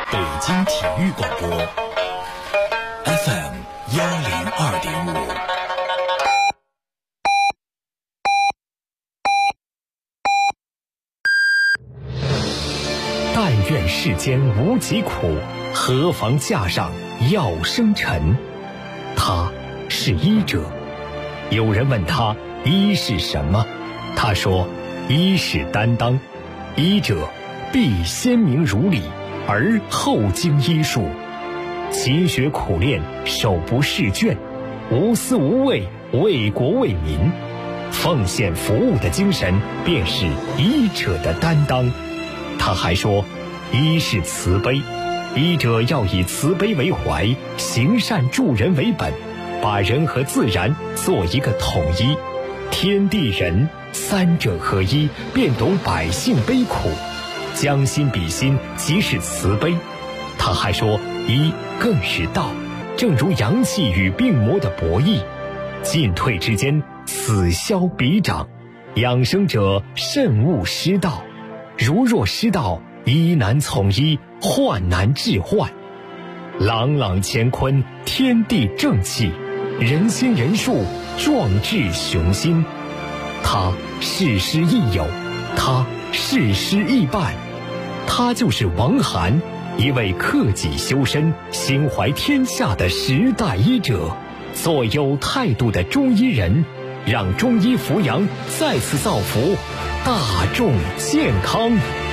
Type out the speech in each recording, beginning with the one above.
北京体育广播 FM 102.5。 但愿世间无疾苦，何妨架上药生尘。他是医者。有人问他医是什么，他说医是担当，医者必先明如理，而后经医术，勤学苦练，手不释卷，无私无畏，为国为民，奉献服务的精神便是医者的担当。他还说医是慈悲，医者要以慈悲为怀，行善助人为本，把人和自然做一个统一，天地人三者合一，便懂百姓悲苦，将心比心，即是慈悲。他还说医更是道，正如阳气与病魔的博弈，进退之间，此消彼长，养生者慎勿失道，如若失道，医难从医，患难治患。朗朗乾坤，天地正气，人心人术，壮志雄心。他事师亦友，他事师亦伴，他就是王涵，一位克己修身、心怀天下的时代医者，做有态度的中医人，让中医扶阳再次造福大众健康。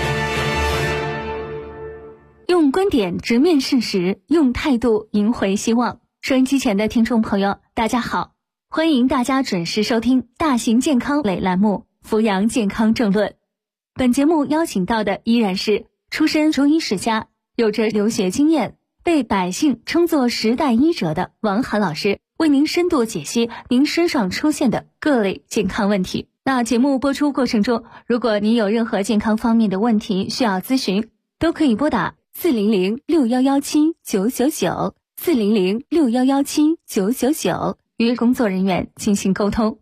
用观点直面事实，用态度赢回希望。收音机前的听众朋友，大家好，欢迎大家准时收听大型健康类栏目《扶阳健康政论》。本节目邀请到的依然是出身中医世家，有着留学经验，被百姓称作时代医者的王涵老师，为您深度解析您身上出现的各类健康问题。那节目播出过程中，如果您有任何健康方面的问题需要咨询，都可以拨打400611799 400611799与工作人员进行沟通。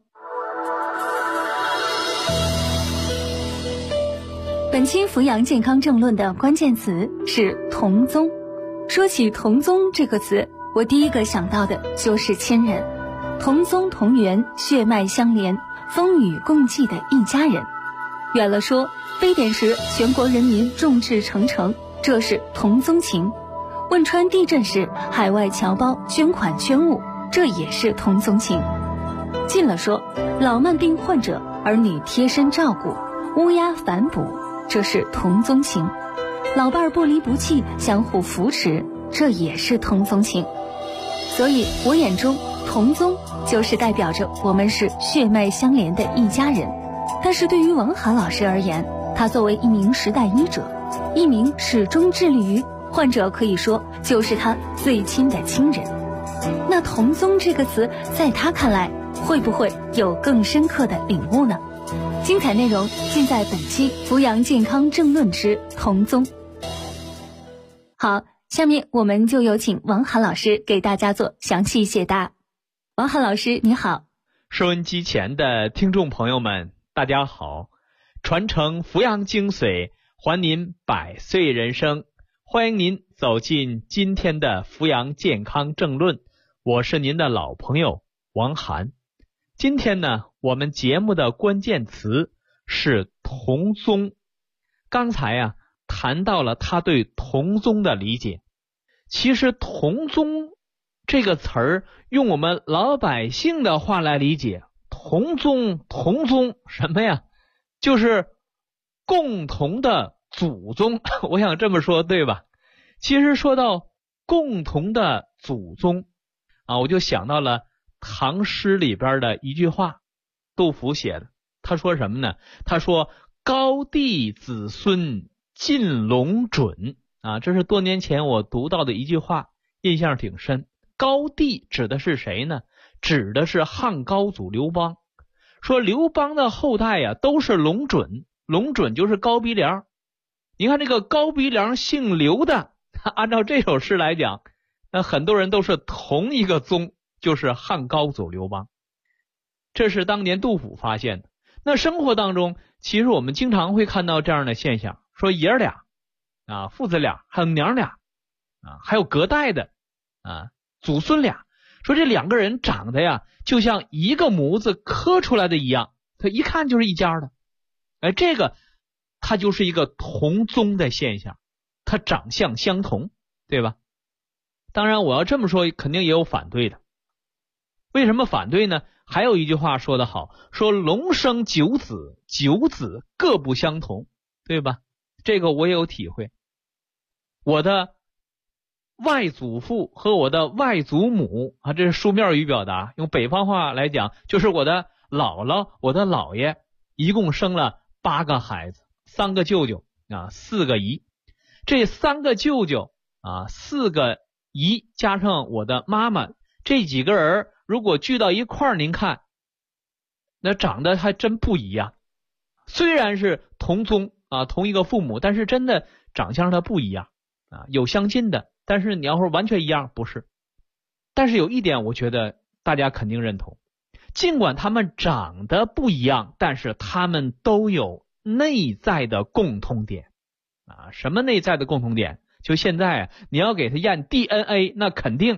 本期扶阳健康政论的关键词是同宗。说起同宗这个词，我第一个想到的就是亲人，同宗同源，血脉相连，风雨共济的一家人。远了说，非典时全国人民众志成城，这是同宗情；汶川地震时海外侨胞捐款捐物，这也是同宗情。近了说，老慢病患者儿女贴身照顾，乌鸦反哺，这是同宗情；老伴儿不离不弃，相互扶持，这也是同宗情。所以我眼中同宗就是代表着我们是血脉相连的一家人。但是对于王涵老师而言，他作为一名时代医者，一名始终致力于患者，可以说就是他最亲的亲人。那同宗这个词在他看来会不会有更深刻的领悟呢？精彩内容尽在本期扶阳健康政论之同宗。好，下面我们就有请王涵老师给大家做详细解答。王涵老师你好。 收音机前的听众朋友们大家好，传承扶阳精髓，还您百岁人生，欢迎您走进今天的扶阳健康政论，我是您的老朋友王涵。今天呢，我们节目的关键词是同宗。刚才谈到了他对同宗的理解。其实同宗这个词儿，用我们老百姓的话来理解，同宗什么呀？就是共同的祖宗，我想这么说对吧？其实说到共同的祖宗我就想到了唐诗里边的一句话，杜甫写的。他说什么呢？他说高帝子孙尽龙准这是多年前我读到的一句话，印象挺深。高帝指的是谁呢？指的是汉高祖刘邦。说刘邦的后代都是龙准，龙准就是高鼻梁。你看这个高鼻梁姓刘的，按照这首诗来讲，那很多人都是同一个宗，就是汉高祖刘邦。这是当年杜甫发现的。那生活当中，其实我们经常会看到这样的现象，说爷儿俩父子俩还有娘俩还有隔代的祖孙俩，说这两个人长得呀就像一个模子刻出来的一样，他一看就是一家的。这个它就是一个同宗的现象，它长相相同，对吧？当然我要这么说肯定也有反对的。为什么反对呢？还有一句话说得好，说龙生九子，九子各不相同，对吧？这个我也有体会。我的外祖父和我的外祖母这是书面语表达，用北方话来讲就是我的姥姥我的姥爷一共生了8个孩子，3个舅舅4个姨。这3个舅舅4个姨加上我的妈妈，这几个人如果聚到一块儿，您看那长得还真不一样。虽然是同宗同一个父母，但是真的长相它不一样有相近的，但是你要说完全一样不是。但是有一点我觉得大家肯定认同，尽管他们长得不一样，但是他们都有内在的共通点什么内在的共同点？就现在你要给他验 DNA， 那肯定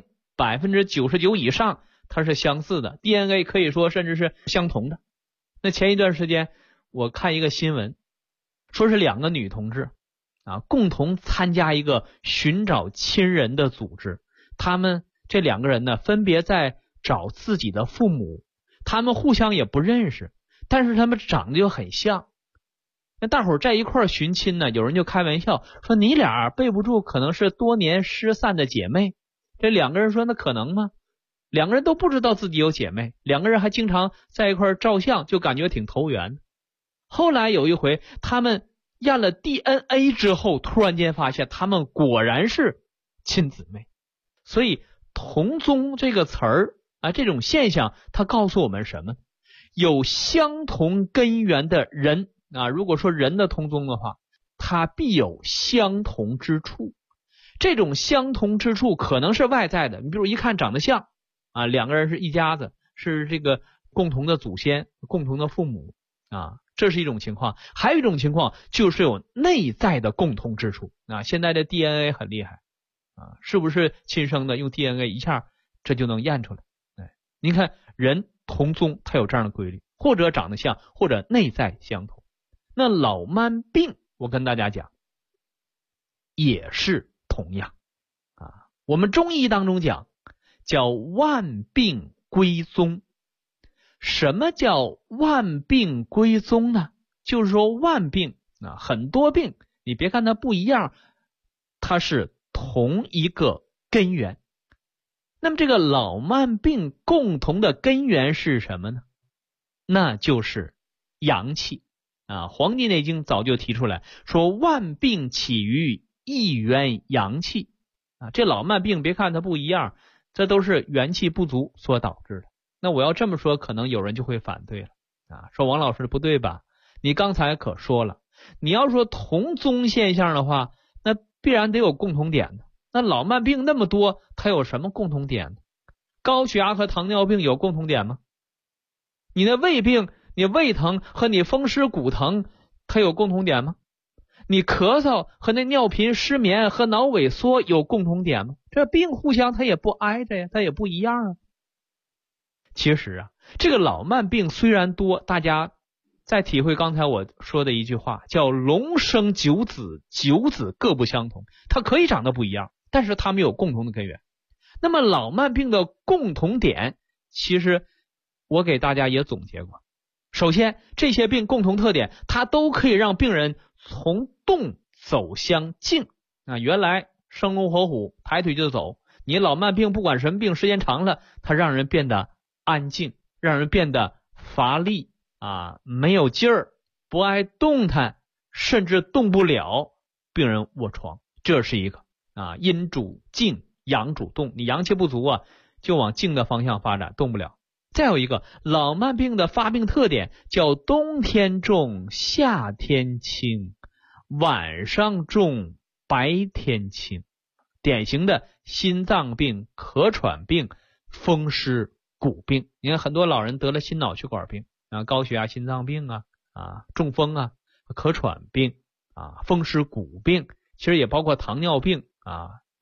99%以上它是相似的， DNA 可以说甚至是相同的。那前一段时间我看一个新闻，说是2个女同志共同参加一个寻找亲人的组织，他们这2个人呢分别在找自己的父母，他们互相也不认识，但是他们长得又很像。那大伙儿在一块儿寻亲呢，有人就开玩笑说你俩背不住可能是多年失散的姐妹。这2个人说那可能吗？2个人都不知道自己有姐妹，2个人还经常在一块儿照相，就感觉挺投缘。后来有一回他们验了 DNA 之后，突然间发现他们果然是亲姊妹。所以同宗这个词儿这种现象它告诉我们什么？有相同根源的人如果说人的同宗的话，他必有相同之处。这种相同之处可能是外在的，你比如一看长得像2个人是一家子，是这个共同的祖先，共同的父母这是一种情况。还有一种情况就是有内在的共同之处现在的 DNA 很厉害是不是亲生的，用 DNA 一下这就能验出来。您看人同宗它有这样的规律，或者长得像，或者内在相同。那老慢病我跟大家讲也是同样我们中医当中讲叫万病归宗。什么叫万病归宗呢？就是说万病很多病你别看它不一样，它是同一个根源。那么这个老慢病共同的根源是什么呢？那就是阳气黄帝内经早就提出来说万病起于一元阳气这老慢病别看它不一样，这都是元气不足所导致的。那我要这么说可能有人就会反对了说王老师不对吧，你刚才可说了，你要说同宗现象的话，那必然得有共同点的。那老慢病那么多，它有什么共同点呢？高血压和糖尿病有共同点吗？你的胃病，你胃疼和你风湿骨疼它有共同点吗？你咳嗽和那尿频失眠和脑萎缩有共同点吗？这病互相它也不挨着呀，它也不一样其实这个老慢病虽然多，大家再体会刚才我说的一句话，叫龙生九子，九子各不相同。它可以长得不一样，但是它们有共同的根源。那么老慢病的共同点，其实我给大家也总结过。首先这些病共同特点，它都可以让病人从动走向静原来生龙活虎抬腿就走，你老慢病不管什么病时间长了，它让人变得安静，让人变得乏力没有劲儿，不爱动弹，甚至动不了，病人卧床。这是一个阴主静，阳主动，你阳气不足就往静的方向发展，动不了。再有一个老慢病的发病特点叫冬天重，夏天轻，晚上重，白天轻。典型的心脏病、咳喘病、风湿骨病。你看很多老人得了心脑血管病高血压、心脏病中风咳喘病风湿骨病，其实也包括糖尿病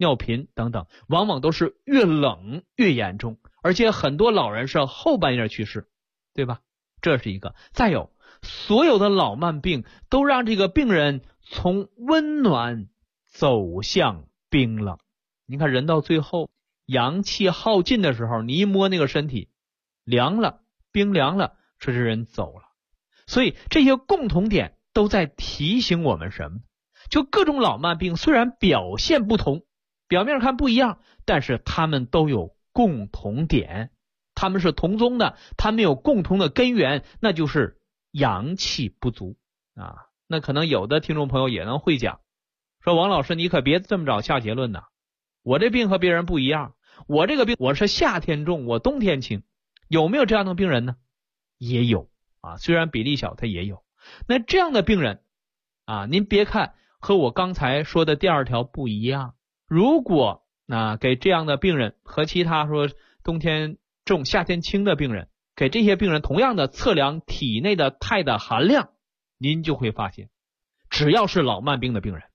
尿频等等，往往都是越冷越严重，而且很多老人是后半夜去世，对吧？这是一个。再有，所有的老慢病都让这个病人从温暖走向冰冷。你看人到最后阳气耗尽的时候，你一摸那个身体凉了，冰凉了，这人走了。所以这些共同点都在提醒我们什么？就各种老慢病虽然表现不同，表面看不一样，但是他们都有共同点，他们是同宗的，他们有共同的根源，那就是阳气不足啊。那可能有的听众朋友也能会讲，说王老师你可别这么早下结论呐，我这病和别人不一样，我这个病我是夏天重，我冬天轻，有没有这样的病人呢？也有啊，虽然比例小，他也有。那这样的病人啊，您别看和我刚才说的第二条不一样，如果给这样的病人和其他说冬天重夏天轻的病人，给这些病人同样的测量体内的钛的含量，您就会发现，只要是老慢病的病人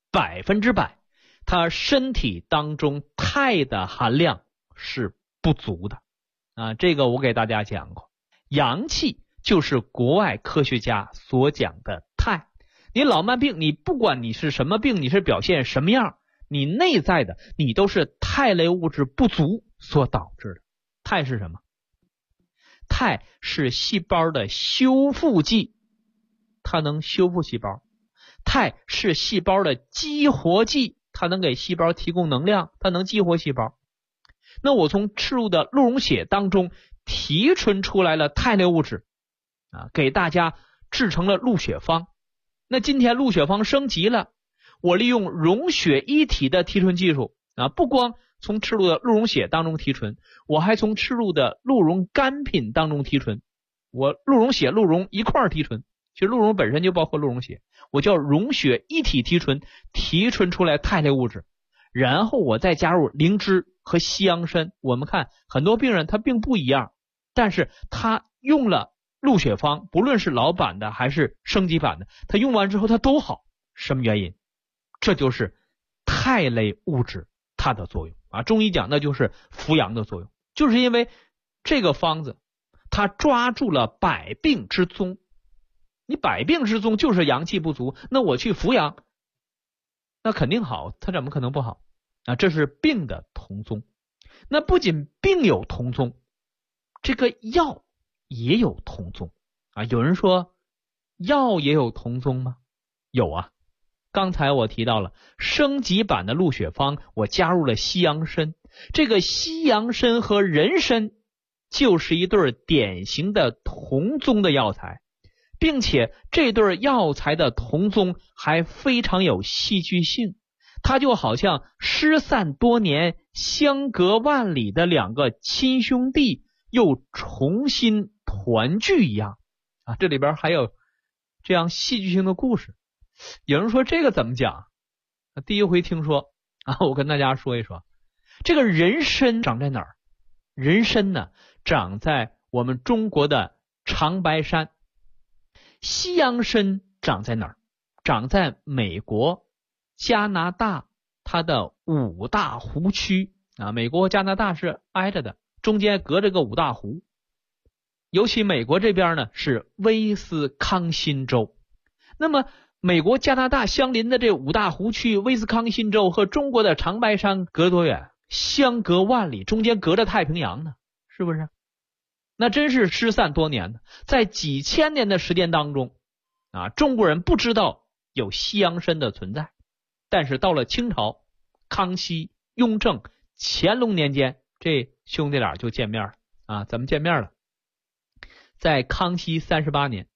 ，100%他身体当中钛的含量是不足的啊。这个我给大家讲过，阳气就是国外科学家所讲的钛。你老慢病，你不管你是什么病，你是表现什么样，你内在的你都是钛类物质不足所导致的。钛是什么？钛是细胞的修复剂，它能修复细胞。钛是细胞的激活剂，它能给细胞提供能量，它能激活细胞。那我从吃入的鹿茸血当中提纯出来了钛类物质啊，给大家制成了鹿血方。那今天鹿血方升级了，我利用溶血一体的提纯技术啊，不光从吃入的鹿茸血当中提纯，我还从吃入的鹿茸干品当中提纯，我鹿茸血、鹿茸一块提纯，其实鹿茸本身就包括鹿茸血，我叫溶血一体提纯，提纯出来肽类物质，然后我再加入灵芝和西洋参。我们看很多病人他并不一样，但是他用了鹿血方，不论是老版的还是升级版的，他用完之后他都好。什么原因？这就是肽类物质它的作用啊。中医讲那就是扶阳的作用，就是因为这个方子它抓住了百病之宗。你百病之宗就是阳气不足，那我去扶阳，那肯定好，它怎么可能不好啊？这是病的同宗。那不仅病有同宗，这个药也有同宗啊。有人说药也有同宗吗？有啊。刚才我提到了升级版的鹿血方，我加入了西洋参，这个西洋参和人参就是一对典型的同宗的药材，并且这对药材的同宗还非常有戏剧性，它就好像失散多年相隔万里的两个亲兄弟又重新团聚一样啊。这里边还有这样戏剧性的故事。有人说这个怎么讲？第一回听说啊，我跟大家说一说，这个人参长在哪儿？人参呢，长在我们中国的长白山。西洋参长在哪儿？长在美国、加拿大它的五大湖区啊。美国、加拿大是挨着的，中间隔着个五大湖。尤其美国这边呢是威斯康辛州。那么美国、加拿大相邻的这五大湖区，威斯康辛州和中国的长白山隔多远？相隔万里，中间隔着太平洋呢，是不是？那真是失散多年的，在几千年的时间当中啊，中国人不知道有西洋参的存在，但是到了清朝、康熙、雍正、乾隆年间，这兄弟俩就见面了啊。怎么见面了？在康熙38年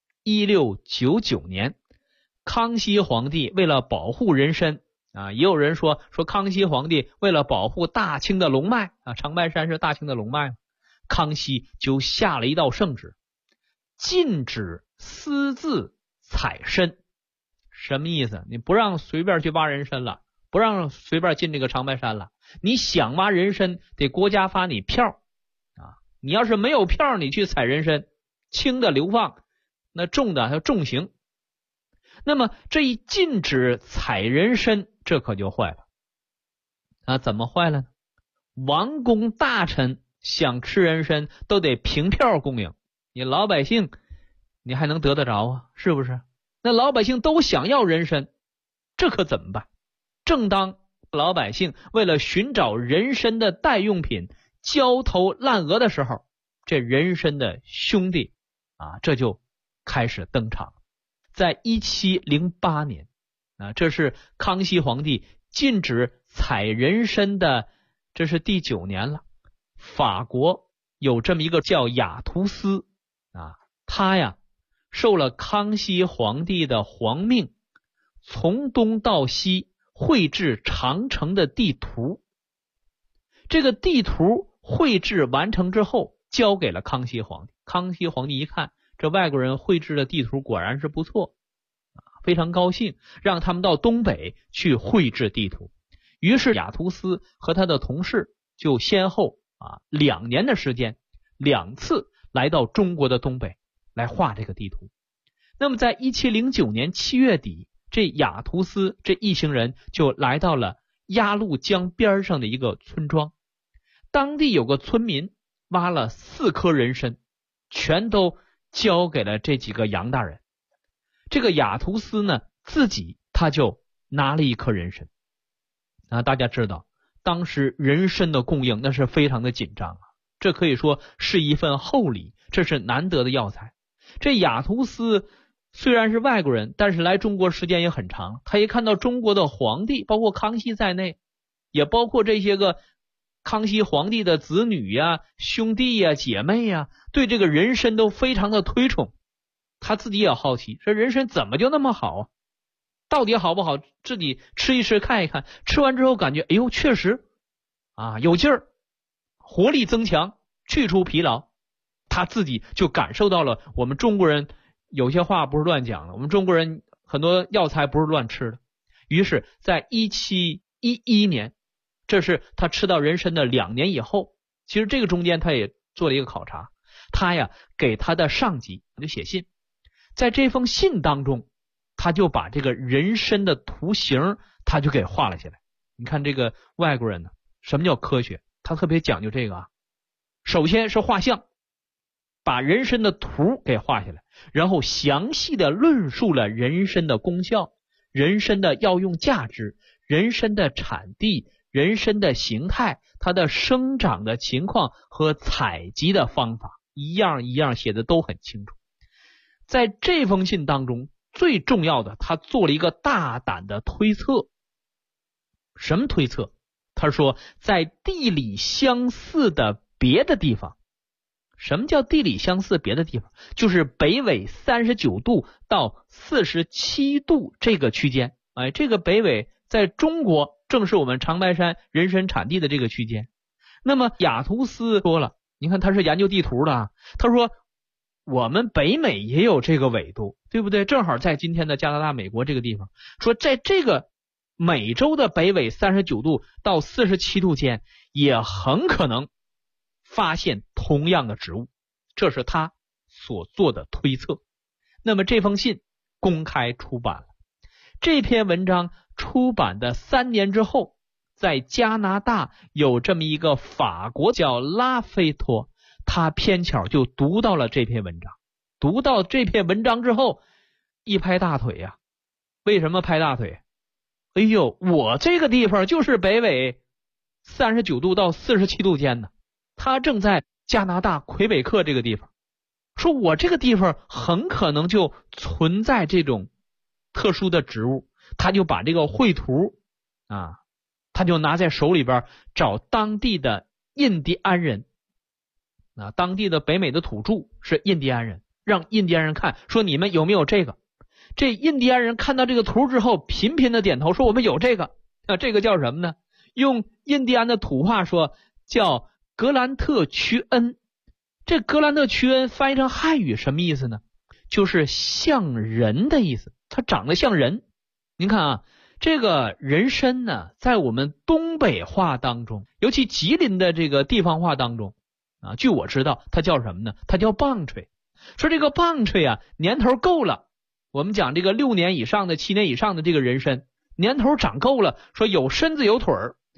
1699年，康熙皇帝为了保护人参啊，也有人说康熙皇帝为了保护大清的龙脉啊，长白山是大清的龙脉，康熙就下了一道圣旨，禁止私自采参。什么意思？你不让随便去挖人参了，不让随便进这个长白山了，你想挖人参得国家发你票啊，你要是没有票，你去采人参，轻的流放，那重的要重刑。那么这一禁止采人参，这可就坏了啊，怎么坏了呢？王公大臣想吃人参都得凭票供应，你老百姓你还能得得着啊？是不是？那老百姓都想要人参，这可怎么办？正当老百姓为了寻找人参的代用品焦头烂额的时候，这人参的兄弟啊，这就开始登场。在1708年啊，这是康熙皇帝禁止采人参的，这是第9年了。法国有这么一个叫雅图斯啊，他呀受了康熙皇帝的皇命，从东到西绘制长城的地图。这个地图绘制完成之后，交给了康熙皇帝。康熙皇帝一看，这外国人绘制的地图果然是不错，非常高兴，让他们到东北去绘制地图。于是雅图斯和他的同事就先后2年的时间2次来到中国的东北来画这个地图。那么在1709年7月底，这雅图斯这一行人就来到了鸭绿江边上的一个村庄。当地有个村民挖了4颗人参，全都交给了这几个杨大人。这个雅图斯呢，自己他就拿了1颗人参。大家知道当时人参的供应那是非常的紧张啊，这可以说是一份厚礼，这是难得的药材。这雅图斯虽然是外国人，但是来中国时间也很长，他一看到中国的皇帝，包括康熙在内，也包括这些个康熙皇帝的子女呀、兄弟呀、姐妹呀，对这个人参都非常的推崇。他自己也好奇，这人参怎么就那么好啊？到底好不好？自己吃一吃看一看，吃完之后感觉哎呦，确实有劲儿，活力增强，去除疲劳。他自己就感受到了我们中国人有些话不是乱讲的，我们中国人很多药材不是乱吃的。于是在1711年，这是他吃到人参的2年以后，其实这个中间他也做了一个考察，他呀给他的上级就写信，在这封信当中，他就把这个人参的图形他就给画了下来。你看这个外国人呢，什么叫科学？他特别讲究这个啊。首先是画像，把人参的图给画下来，然后详细的论述了人参的功效、人参的药用价值、人参的产地、人参的形态、它的生长的情况和采集的方法，一样一样写的都很清楚。在这封信当中，最重要的，他做了一个大胆的推测。什么推测？他说在地理相似的别的地方。什么叫地理相似别的地方？就是北纬39度到47度这个区间。这个北纬在中国正是我们长白山人参产地的这个区间。那么雅图斯说了，你看他是研究地图的，他说我们北美也有这个纬度，对不对？正好在今天的加拿大、美国这个地方，说在这个美洲的北纬39度到47度间也很可能发现同样的植物，这是他所做的推测。那么这封信公开出版了，这篇文章出版的3年之后，在加拿大有这么一个法国叫拉菲托，他偏巧就读到了这篇文章。读到这篇文章之后，一拍大腿呀。为什么拍大腿？哎呦，我这个地方就是北纬39度到47度间呢。他正在加拿大魁北克这个地方，说我这个地方很可能就存在这种特殊的植物。他就把这个绘图他就拿在手里边，找当地的印第安人当地的北美的土著是印第安人，让印第安人看，说你们有没有这个。这印第安人看到这个图之后频频的点头，说我们有这个。这个叫什么呢？用印第安的土话说叫格兰特屈恩。这格兰特屈恩翻译成汉语什么意思呢？就是像人的意思，它长得像人。您看这个人参呢，在我们东北话当中，尤其吉林的这个地方话当中据我知道它叫什么呢？它叫棒槌。说这个棒槌年头够了，我们讲这个6年以上的7年以上的这个人参年头长够了，说有身子有腿儿，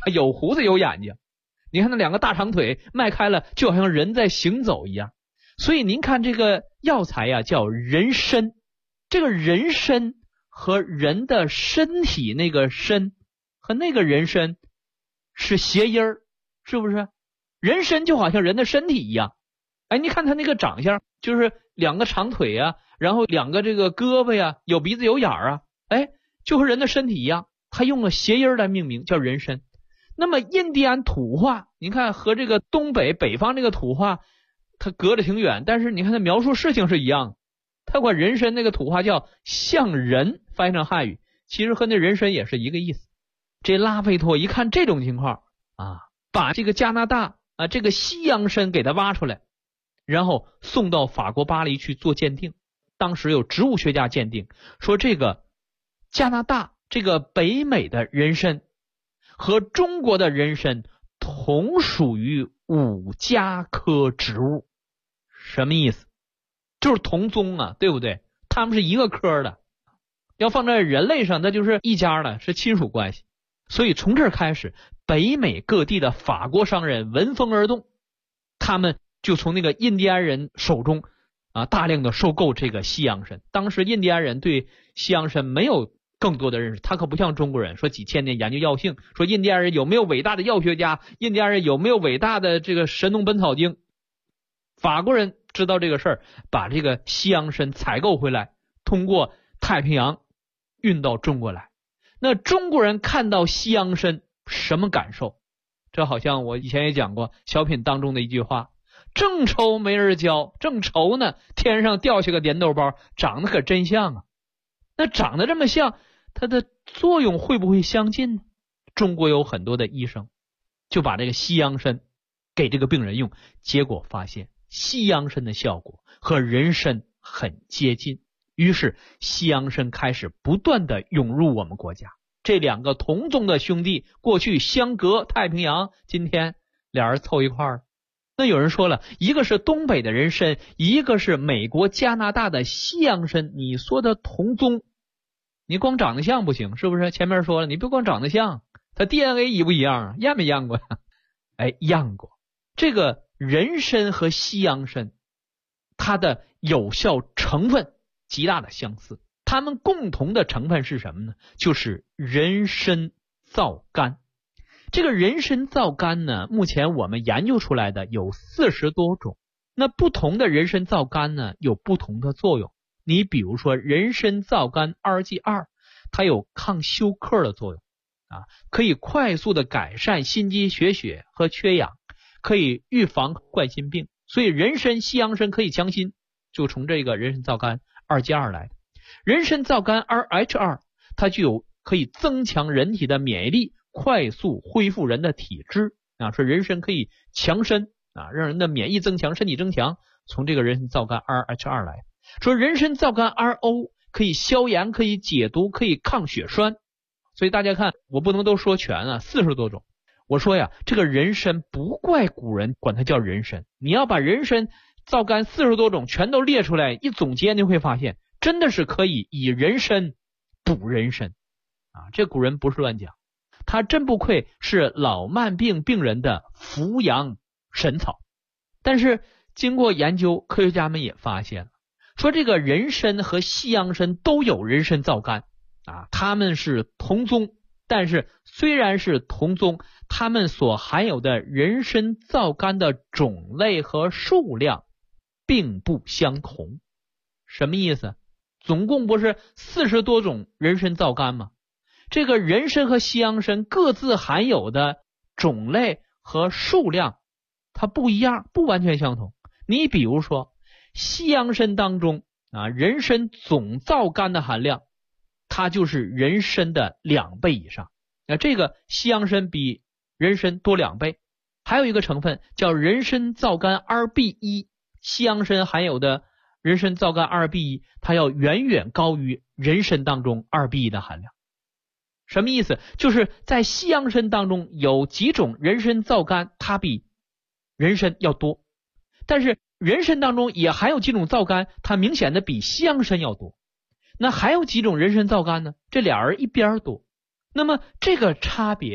有胡子有眼睛。你看那两个大长腿迈开了，就好像人在行走一样。所以您看这个药材呀，叫人参。这个人参和人的身体那个参和那个人参是谐音儿，是不是？人参就好像人的身体一样。哎，你看他那个长相，就是两个长腿啊，然后两个这个胳膊呀，有鼻子有眼儿啊，哎，就和人的身体一样。他用了谐音来命名，叫人参。那么印第安土话，你看和这个东北北方这个土话它隔着挺远，但是你看它描述事情是一样的。他管人参那个土话叫像人，翻译成汉语其实和那人参也是一个意思。这拉菲托一看这种情况啊，把这个加拿大这个西洋参给他挖出来，然后送到法国巴黎去做鉴定。当时有植物学家鉴定说，这个加拿大这个北美的人参和中国的人参同属于五加科植物。什么意思？就是同宗啊，对不对？他们是一个科的，要放在人类上那就是一家的，是亲属关系。所以从这儿开始，北美各地的法国商人闻风而动，他们就从那个印第安人手中大量的收购这个西洋参。当时印第安人对西洋参没有更多的认识，他可不像中国人说几千年研究药性，说印第安人有没有伟大的药学家，印第安人有没有伟大的这个神农本草经。法国人知道这个事儿，把这个西洋参采购回来，通过太平洋运到中国来。那中国人看到西洋参什么感受？这好像我以前也讲过小品当中的一句话，正愁没人教，正愁呢天上掉下个粘豆包，长得可真像啊。那长得这么像，它的作用会不会相近呢？中国有很多的医生就把这个西洋参给这个病人用，结果发现西洋参的效果和人参很接近，于是西洋参开始不断的涌入我们国家。这两个同宗的兄弟过去相隔太平洋，今天俩人凑一块儿。那有人说了，一个是东北的人参，一个是美国加拿大的西洋参，你说的同宗，你光长得像不行，是不是？前面说了，你不光长得像，它 DNA 一不一样啊？验没验过呀？哎，验过。这个人参和西洋参它的有效成分极大的相似，它们共同的成分是什么呢？就是人参皂苷。这个人参皂苷呢，目前我们研究出来的有40多种。那不同的人参皂苷呢，有不同的作用。你比如说人参皂苷 2G2， 它有抗休克的作用可以快速的改善心肌缺血和缺氧，可以预防冠心病。所以人参西洋参可以强心，就从这个人参皂苷 2G2 来的。人参皂苷 2H2， 它具有可以增强人体的免疫力，快速恢复人的体质说人参可以强身让人的免疫增强，身体增强，从这个人参皂苷 2H2 来。说人参皂苷 RO 可以消炎，可以解毒，可以抗血栓。所以大家看，我不能都说全40多种。我说呀，这个人参不怪古人管它叫人参，你要把人参皂苷40多种全都列出来，一总结你会发现真的是可以以人参补人参这古人不是乱讲，他真不愧是老慢病病人的扶阳神草。但是经过研究，科学家们也发现了，说这个人参和西洋参都有人参皂苷他们是同宗，但是虽然是同宗，他们所含有的人参皂苷的种类和数量并不相同。什么意思？总共不是40多种人参皂苷吗？这个人参和西洋参各自含有的种类和数量它不一样，不完全相同。你比如说西洋参当中人参总皂苷的含量它就是人参的2倍以上，这个西洋参比人参多2倍。还有一个成分叫人参皂苷 2B1， 西洋参含有的人参皂苷 2B1 它要远远高于人参当中 2B1 的含量。什么意思？就是在西洋参当中有几种人参皂苷它比人参要多，但是人参当中也含有几种皂苷它明显的比西洋参要多。那还有几种人参皂苷呢？这俩人一边多。那么这个差别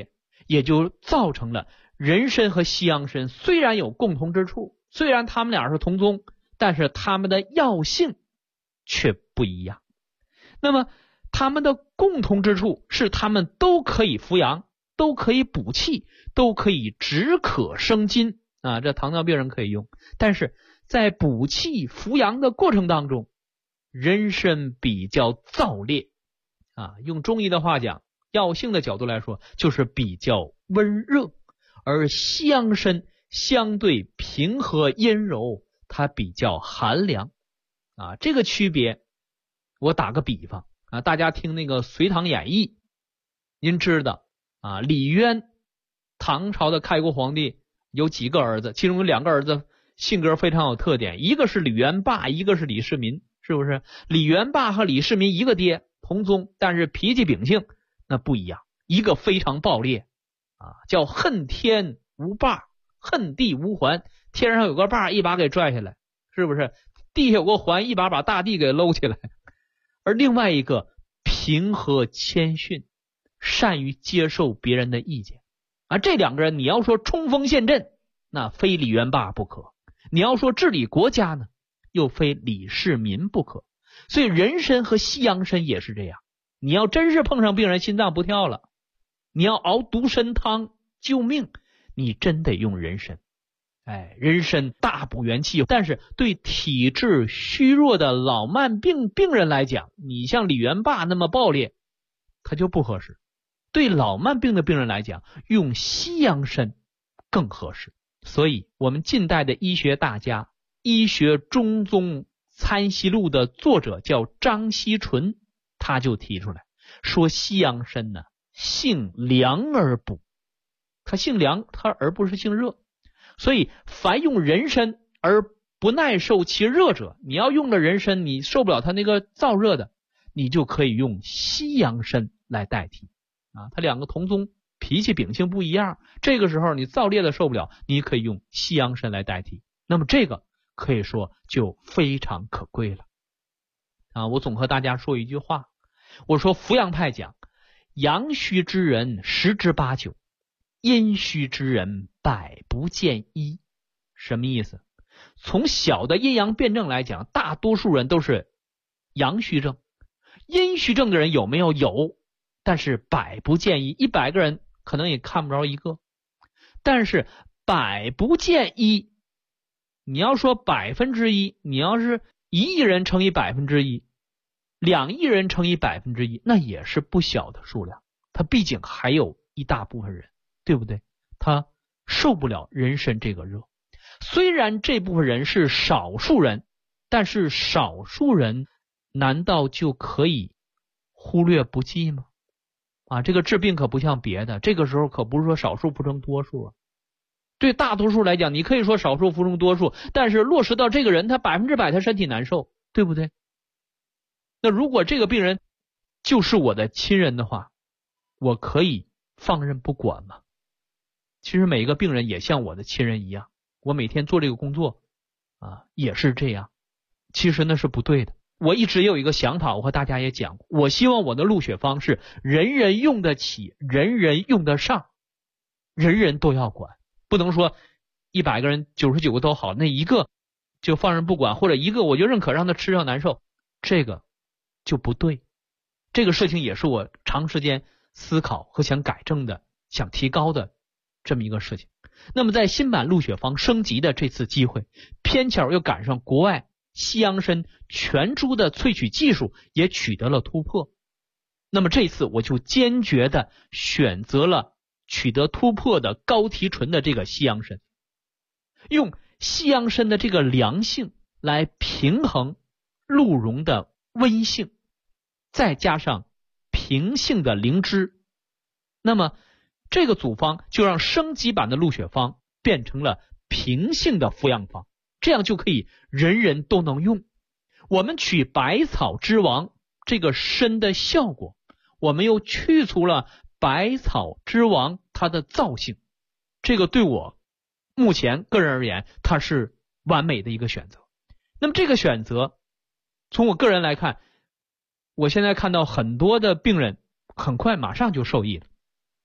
也就造成了人参和西洋参虽然有共同之处，虽然他们俩是同宗，但是他们的药性却不一样。那么他们的共同之处是他们都可以扶阳，都可以补气，都可以止渴生津啊，这糖尿病人可以用。但是在补气扶阳的过程当中，人参比较燥烈啊，用中医的话讲，药性的角度来说就是比较温热，而西洋参相对平和阴柔，它比较寒凉啊。这个区别我打个比方啊，大家听那个《隋唐演义》，您知道啊，李渊唐朝的开国皇帝有几个儿子，其中有2个儿子性格非常有特点，一个是李元霸，一个是李世民，是不是？李元霸和李世民一个爹同宗，但是脾气秉性那不一样，一个非常暴烈啊，叫恨天无霸，恨地无环，天上有个霸一把给拽下来，是不是？地下有个环一把把大地给搂起来。而另外一个平和谦逊，善于接受别人的意见啊，这2个人你要说冲锋陷阵，那非李元霸不可，你要说治理国家呢，又非李世民不可。所以人参和西洋参也是这样，你要真是碰上病人心脏不跳了，你要熬独参汤救命，你真得用人参。人参大补元气，但是对体质虚弱的老慢病病人来讲，你像李元霸那么暴烈，它就不合适。对老慢病的病人来讲，用西洋参更合适。所以我们近代的医学大家，《医学中宗参析录》的作者叫张锡纯，他就提出来说，西洋参呢性凉而补，它性凉，它而不是性热。所以凡用人参而不耐受其热者，你要用了人参你受不了它那个燥热的，你就可以用西洋参来代替啊。它2个同宗，脾气秉性不一样，这个时候你燥烈的受不了，你可以用西洋参来代替。那么这个可以说就非常可贵了啊。我总和大家说一句话，我说扶阳派讲，阳虚之人10之8九，阴虚之人百不见一。什么意思？从小的阴阳辩证来讲，大多数人都是阳虚症，阴虚症的人有没有？有，但是百不见一，100个人可能也看不着一个。但是百不见一，你要说1%，你要是1亿人乘以1%，2亿人乘以1%，那也是不小的数量。它毕竟还有一大部分人，对不对？他受不了人参这个热。虽然这部分人是少数人，但是少数人难道就可以忽略不计吗？啊，这个治病可不像别的，这个时候可不是说少数服从多数啊。对大多数来讲，你可以说少数服从多数，但是落实到这个人，他100%他身体难受，对不对？那如果这个病人就是我的亲人的话，我可以放任不管吗？其实每一个病人也像我的亲人一样，我每天做这个工作啊，也是这样。其实那是不对的。我一直有一个想法，我和大家也讲过，我希望我的录血方是人人用得起，人人用得上，人人都要管，不能说100个人99个都好，那一个就放任不管，或者一个我就认可让他吃上难受，这个就不对。这个事情也是我长时间思考和想改正的，想提高的这么一个事情。那么在新版录血方升级的这次机会，偏巧又赶上国外西洋参全株的萃取技术也取得了突破，那么这次我就坚决的选择了取得突破的高提纯的这个西洋参，用西洋参的这个凉性来平衡鹿茸的温性，再加上平性的灵芝，那么这个组方就让升级版的录血方变成了平性的服阳方，这样就可以人人都能用。我们取百草之王这个参的效果，我们又去除了百草之王它的燥性，这个对我目前个人而言，它是完美的一个选择。那么这个选择从我个人来看，我现在看到很多的病人很快马上就受益了。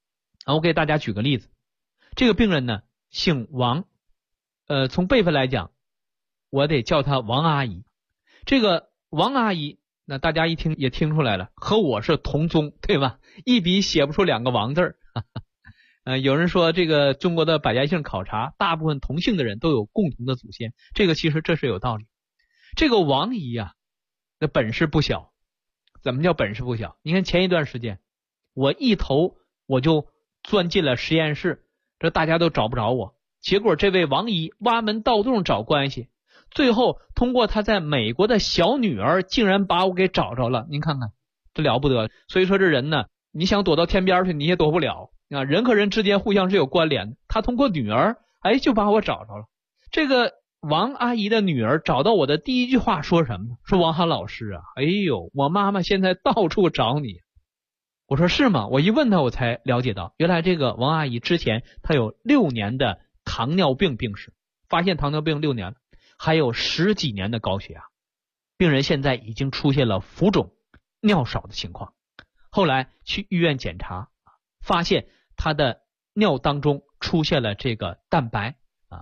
我给大家举个例子，这个病人呢姓王，从辈分来讲，我得叫她王阿姨。这个王阿姨，那大家一听也听出来了，和我是同宗，对吧？一笔写不出2个王字儿。有人说这个中国的百家姓考察，大部分同姓的人都有共同的祖先，其实这是有道理。这个王姨啊，那本事不小。怎么叫本事不小？你看前一段时间，我一头我就钻进了实验室，这大家都找不着我。结果这位王姨挖门盗洞找关系，最后通过她在美国的小女儿，竟然把我给找着了。您看看，这了不得。所以说这人呢，你想躲到天边去，你也躲不了啊。人和人之间互相是有关联的。他通过女儿，就把我找着了。这个王阿姨的女儿找到我的第一句话说什么呢？说王涵老师啊，我妈妈现在到处找你。我说是吗？我一问她，我才了解到，原来这个王阿姨之前她有6年的糖尿病病史，发现糖尿病6年了，还有10几年的高血压。病人现在已经出现了浮肿、尿少的情况。后来去医院检查，发现她的尿当中出现了这个蛋白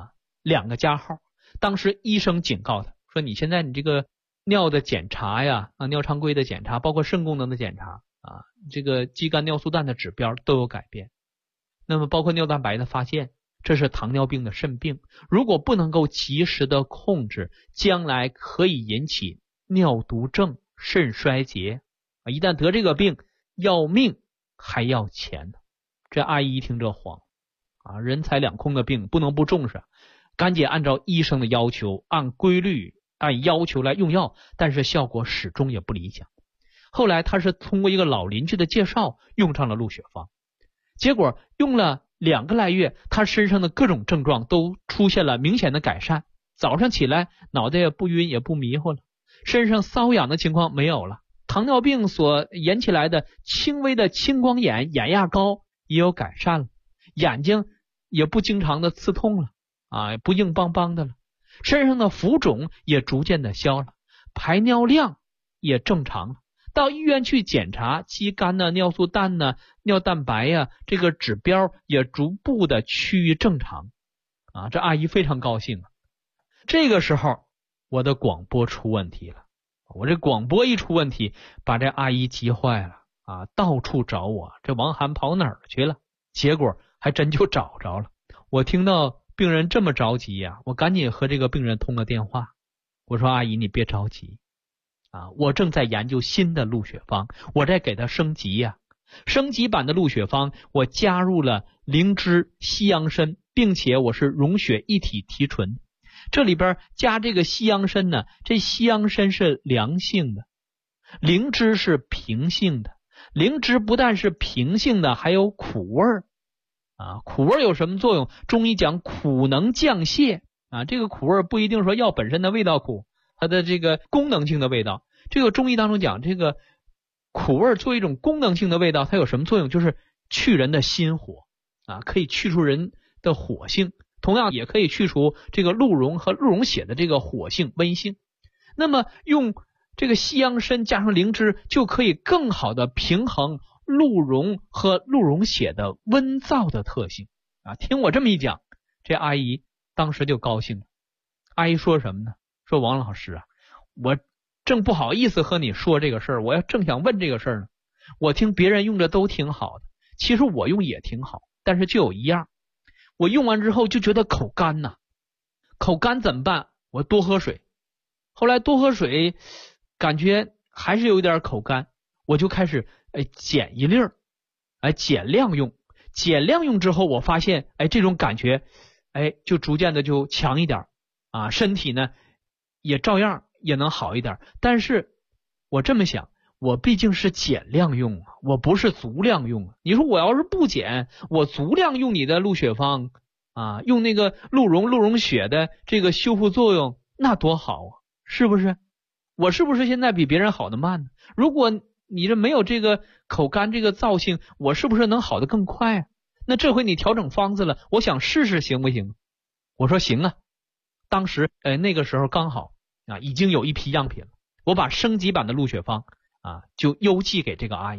2个加号。当时医生警告他说，你现在你这个尿的检查呀，尿常规的检查，包括肾功能的检查这个肌酐尿素氮的指标都有改变。那么包括尿蛋白的发现，这是糖尿病的肾病，如果不能够及时的控制，将来可以引起尿毒症、肾衰竭一旦得这个病，要命还要钱呢。这阿姨一听这慌人财两空的病不能不重视，赶紧按照医生的要求，按规律按要求来用药，但是效果始终也不理想。后来他是通过一个老邻居的介绍用上了鹿血芳，结果用了2个来月，他身上的各种症状都出现了明显的改善。早上起来脑袋也不晕也不迷糊了，身上瘙痒的情况没有了，糖尿病所引起来的轻微的青光眼、眼压高也有改善了，眼睛也不经常的刺痛了不硬邦邦的了，身上的浮肿也逐渐的消了，排尿量也正常了。到医院去检查肌酐尿素氮尿蛋白这个指标也逐步的趋于正常这阿姨非常高兴。这个时候我的广播出问题了，我这广播一出问题，把这阿姨急坏了到处找我，这王涵跑哪儿去了？结果还真就找着了。我听到病人这么着急我赶紧和这个病人通了电话。我说阿姨你别着急我正在研究新的鹿血芳，我在给它升级升级版的鹿血芳我加入了灵芝、西洋参，并且我是溶血一体提纯。这里边加这个西洋参呢，这西洋参是凉性的，灵芝是平性的。灵芝不但是平性的，还有苦味苦味有什么作用？中医讲苦能降泻这个苦味不一定说药本身的味道苦，它的这个功能性的味道。这个中医当中讲，这个苦味作为一种功能性的味道，它有什么作用？就是去人的心火可以去除人的火性，同样也可以去除这个鹿茸和鹿茸血的这个火性温性。那么用这个西洋参加上灵芝，就可以更好的平衡鹿茸和鹿茸血的温燥的特性听我这么一讲，这阿姨当时就高兴了。阿姨说什么呢？说王老师我正不好意思和你说这个事儿，我正想问这个事儿呢。我听别人用的都挺好的，其实我用也挺好，但是就有一样，我用完之后就觉得口干口干怎么办？我多喝水。后来多喝水感觉还是有点口干，我就开始减一粒儿减量用。减量用之后我发现这种感觉就逐渐的就强一点身体呢也照样也能好一点。但是我这么想，我毕竟是减量用我不是足量用你说我要是不减，我足量用你的鹿血芳用那个鹿茸血的这个修复作用，那多好是不是？我是不是现在比别人好的慢呢？如果你这没有这个口干这个燥性，我是不是能好的更快那这回你调整方子了，我想试试行不行？我说行当时那个时候刚好已经有一批样品了，我把升级版的鹿血芳就邮寄给这个阿姨了。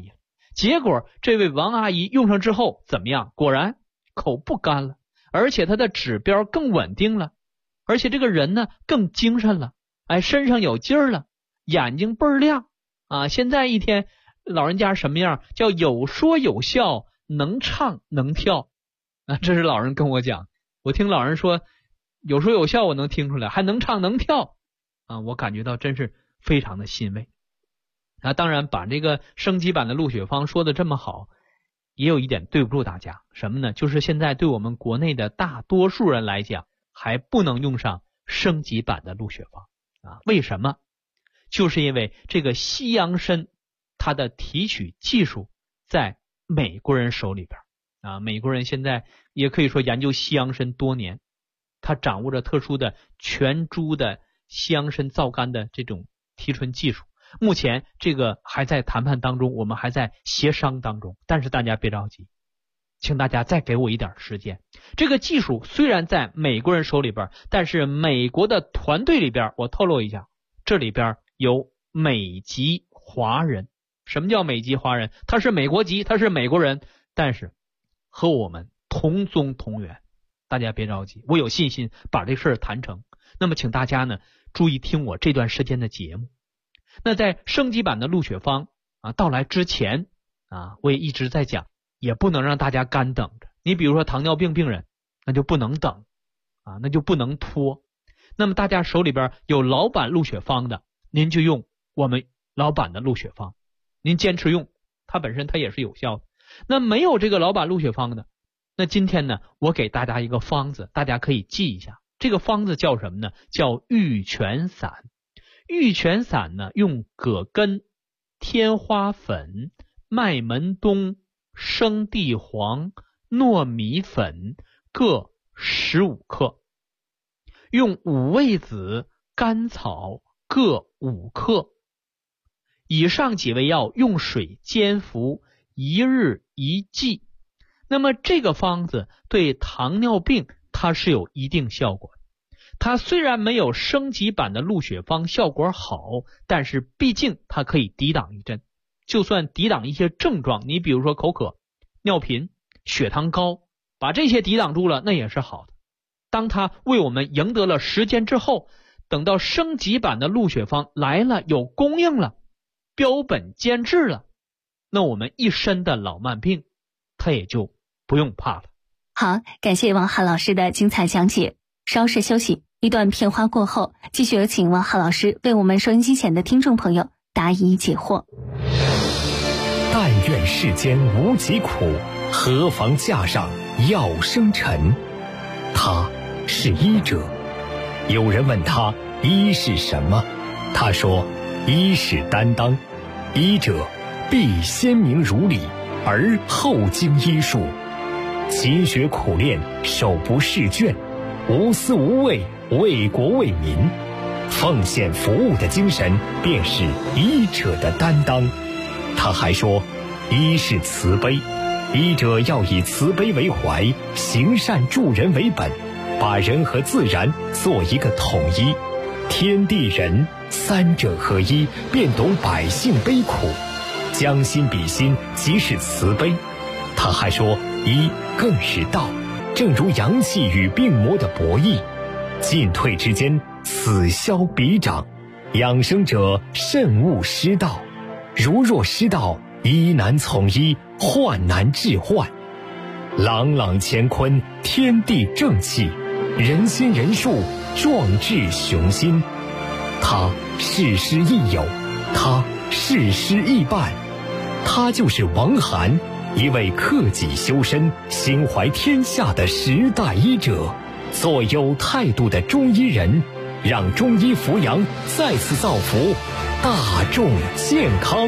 结果这位王阿姨用上之后怎么样？果然口不干了，而且她的指标更稳定了，而且这个人呢更精神了，身上有劲儿了，眼睛倍儿亮啊！现在一天老人家什么样？叫有说有笑，能唱能跳啊！这是老人跟我讲，我听老人说有说有笑，我能听出来，还能唱能跳啊！我感觉到真是非常的欣慰啊！当然把这个升级版的陆雪芳说的这么好，也有一点对不住大家，什么呢？就是现在对我们国内的大多数人来讲，还不能用上升级版的陆雪芳啊？为什么？就是因为这个西洋参它的提取技术在美国人手里边啊，美国人现在也可以说研究西洋参多年，他掌握着特殊的全株的西洋参皂苷的这种提纯技术。目前这个还在谈判当中，我们还在协商当中，但是大家别着急，请大家再给我一点时间。这个技术虽然在美国人手里边，但是美国的团队里边，我透露一下，这里边有美籍华人。什么叫美籍华人？他是美国籍，他是美国人，但是和我们同宗同源。大家别着急，我有信心把这事儿谈成。那么请大家呢注意听我这段时间的节目。那在升级版的陆雪芳到来之前我也一直在讲，也不能让大家干等着。你比如说糖尿病病人，那就不能等那就不能拖。那么大家手里边有老版陆雪芳的，您就用我们老版的陆雪芳，您坚持用，它本身它也是有效的。那没有这个老版陆雪芳的，那今天呢我给大家一个方子，大家可以记一下。这个方子叫什么呢？叫玉泉散。玉泉散呢用葛根、天花粉、麦门冬、生地黄、糯米粉各15克，用五味子、甘草各5克。以上几味药用水煎服，1日1剂。那么这个方子对糖尿病它是有一定效果的。它虽然没有升级版的陆雪芳效果好，但是毕竟它可以抵挡一阵。就算抵挡一些症状，你比如说口渴、尿频、血糖高，把这些抵挡住了，那也是好的。当它为我们赢得了时间之后，等到升级版的陆雪芳来了，有供应了，标本兼治了，那我们一身的老慢病它也就不用怕了。 好，感谢王涵老师的精彩讲解。稍事休息，一段片花过后，继续有请王涵老师为我们收音机前的听众朋友答疑解惑。 但愿世间无疾苦，何妨架上药生尘。他是医者。有人问他医是什么，他说医是担当，医者必先明如理，而后经医术，勤学苦练，手不释卷，无私无畏，为国为民，奉献服务的精神便是医者的担当。他还说医是慈悲，医者要以慈悲为怀，行善助人为本，把人和自然做一个统一，天地人三者合一，便懂百姓悲苦，将心比心，即是慈悲。他还说医更是道，正如阳气与病魔的博弈，进退之间，此消彼长，养生者慎勿失道，如若失道，医难从医，患难治患。朗朗乾坤，天地正气，人心人术，壮志雄心。他事师亦友，他事师亦伴，他就是王涵，一位克己修身、心怀天下的时代医者，做有态度的中医人，让中医扶阳再次造福大众健康。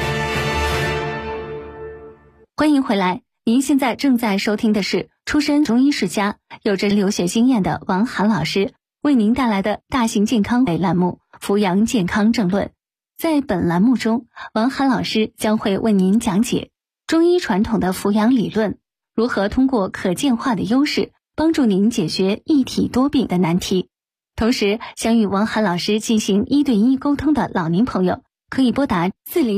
欢迎回来，您现在正在收听的是出身中医世家、有着留学经验的王涵老师为您带来的大型健康类栏目《扶阳健康政论》。在本栏目中，王涵老师将会为您讲解中医传统的扶阳理论，如何通过可见化的优势帮助您解决一体多病的难题。同时，想与王涵老师进行1对1沟通的老年朋友， 可以拨打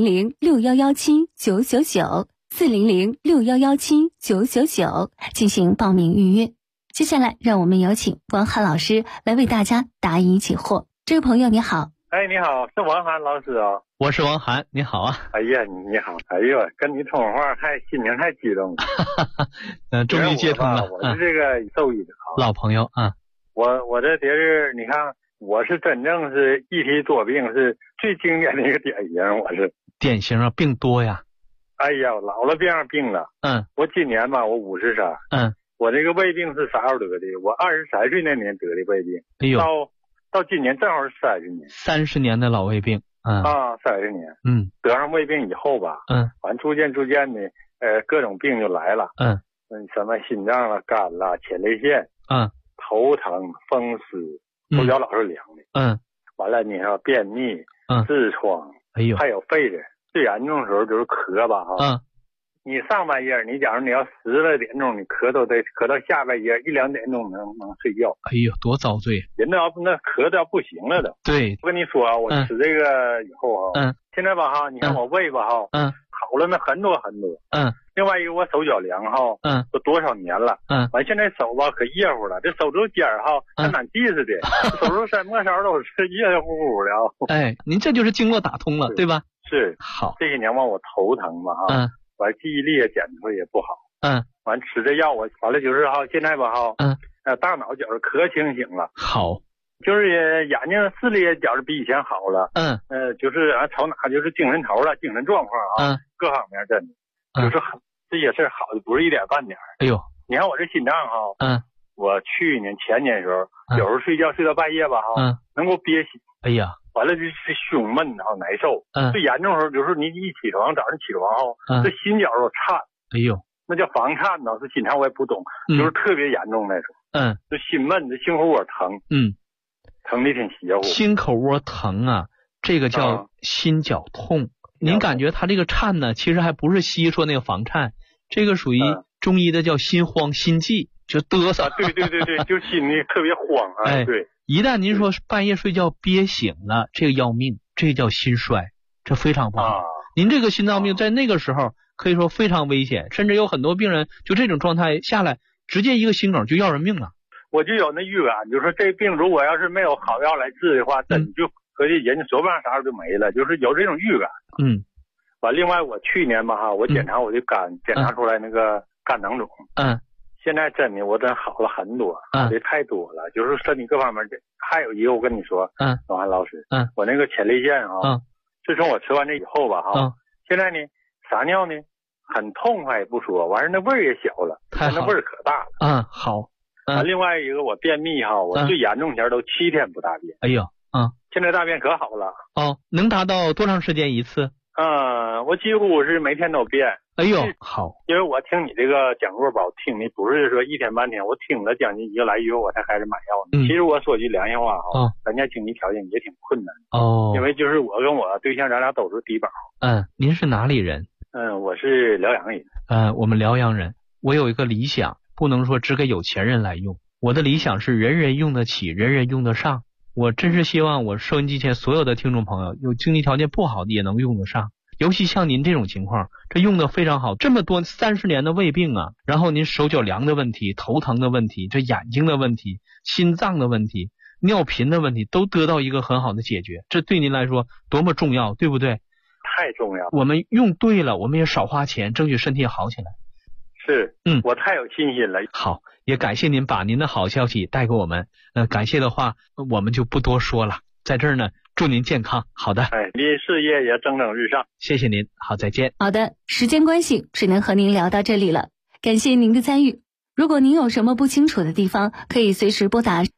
400-6117-999，400-6117-999进行报名预约。接下来，让我们有请王涵老师来为大家答疑解惑。这位朋友你好。 哎，你好，是王涵老师啊。 我是王涵，你好啊。 哎呀，你好，哎呦，跟你通话心情太激动了。 终于接通了。 我是这个兽医的老朋友啊。 我这别是你看，我是真正是一体多病是最经典的一个典型，我是典型啊，病多呀。 哎呀，老了病了。我今年吧，我53。我这个胃病是啥时候得的？我23岁那年得的胃病。 哎呦， 到今年正好是30年。 30年的老胃病。 30年。得上胃病以后吧，完逐渐的各种病就来了。什么心脏了、肝了、前列腺，头疼、风湿，手脚老是凉的。完了你说便秘、痔疮， 哎呦， 还有肺的，最严重的时候就是咳吧你上半夜，你假如你要10来点钟，你咳到下半夜1、2点钟能睡觉。 哎呦，多遭罪！ 人都要那咳的要不行了都。对，我跟你说啊，我吃这个以后现在吧你看我胃吧好了那很多。另外一个我手脚凉都多少年了。完现在手吧可热乎了，这手指尖跟暖气似的，手指什么时候都是热乎乎的。 哎，您这就是经络打通了，对吧？ 是。 好， 这些年吧我头疼吧完记忆力也检测也不好。完吃这药我完了就是现在吧大脑觉得可清醒了。 好， 就是眼睛视力也觉得比以前好了。就是朝哪就是精神头了，精神状况各方面真的就是这些事好的不是一点半点。 哎呦， 你看我这心脏我去年前年的时候有时候睡觉睡到半夜吧能够憋醒。 哎呀， 完了就是胸闷难受。最严重的时候就是你一起床早上起床这心绞都颤。 哎呦， 那叫房颤呢，是心颤我也不懂，就是特别严重那种。就心闷，这心口窝疼。疼的挺邪乎。 心口窝疼啊，这个叫心绞痛。您感觉他这个颤呢，其实还不是西医说那个房颤，这个属于中医的叫心慌心悸，就嘚瑟。 对，就心里特别慌。 哎， 对。 一旦您说半夜睡觉憋醒了，这个要命，这叫心衰，这非常不好。您这个心脏病在那个时候可以说非常危险，甚至有很多病人就这种状态下来，直接一个心梗就要人命了。 我就有那预感，就是说这病如果要是没有好药来治的话，真就可以人家说不上啥时候就没了，就是有这种预感。完，另外我去年吧我检查我的肝，检查出来那个肝囊肿。现在真的我真好了很多，好的太多了，就是身体各方面的。还有一个我跟你说，王涵老师，我那个前列腺自从我吃完这以后吧现在呢撒尿呢很痛快也不说，完事那味儿也小了，那味儿可大了。 好。 另外一个我便秘我最严重前都7天不大便。 哎呦， 现在大便可好了。 能达到多长时间一次？ 我几乎是每天都便。 哎呦，好， 因为我听你这个讲座吧，我听的不是说1天半天，我听了将近1个来月我才开始买药呢。其实我说句良心话咱家经济条件也挺困难。因为就是我跟我对象咱俩都是低保。 您是哪里人？ 我是辽阳人。 我们辽阳人。我有一个理想，不能说只给有钱人来用，我的理想是人人用得起，人人用得上。我真是希望我收音机前所有的听众朋友，有经济条件不好的也能用得上。尤其像您这种情况，这用得非常好，这么多30年的胃病然后您手脚凉的问题、头疼的问题、这眼睛的问题、心脏的问题、尿频的问题都得到一个很好的解决，这对您来说多么重要，对不对？ 太重要。 我们用对了，我们也少花钱，争取身体好起来。 是，我太有信心了。 好，也感谢您把您的好消息带给我们。感谢的话，我们就不多说了。在这儿呢，祝您健康。好的， 您事业也蒸蒸日上。 谢谢您，好，再见。 好的，时间关系，只能和您聊到这里了。感谢您的参与。如果您有什么不清楚的地方，可以随时拨打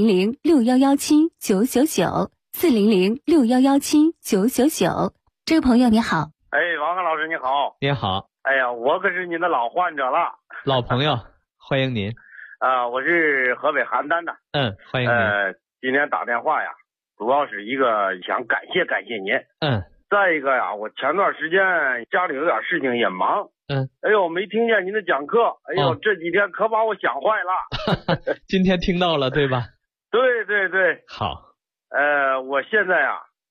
400-6117-999，400-6117-999。这位朋友你好。 王涵老师你好。 你好。 哎呀，我可是您的老患者了。 老朋友，欢迎您。 我是河北邯郸的。 欢迎您。 今天打电话呀，主要是一个想感谢您。再一个呀，我前段时间家里有点事情也忙。哎呦，没听见您的讲课。哎呦，这几天可把我想坏了。 今天听到了对吧？ 对。 好。 我现在啊，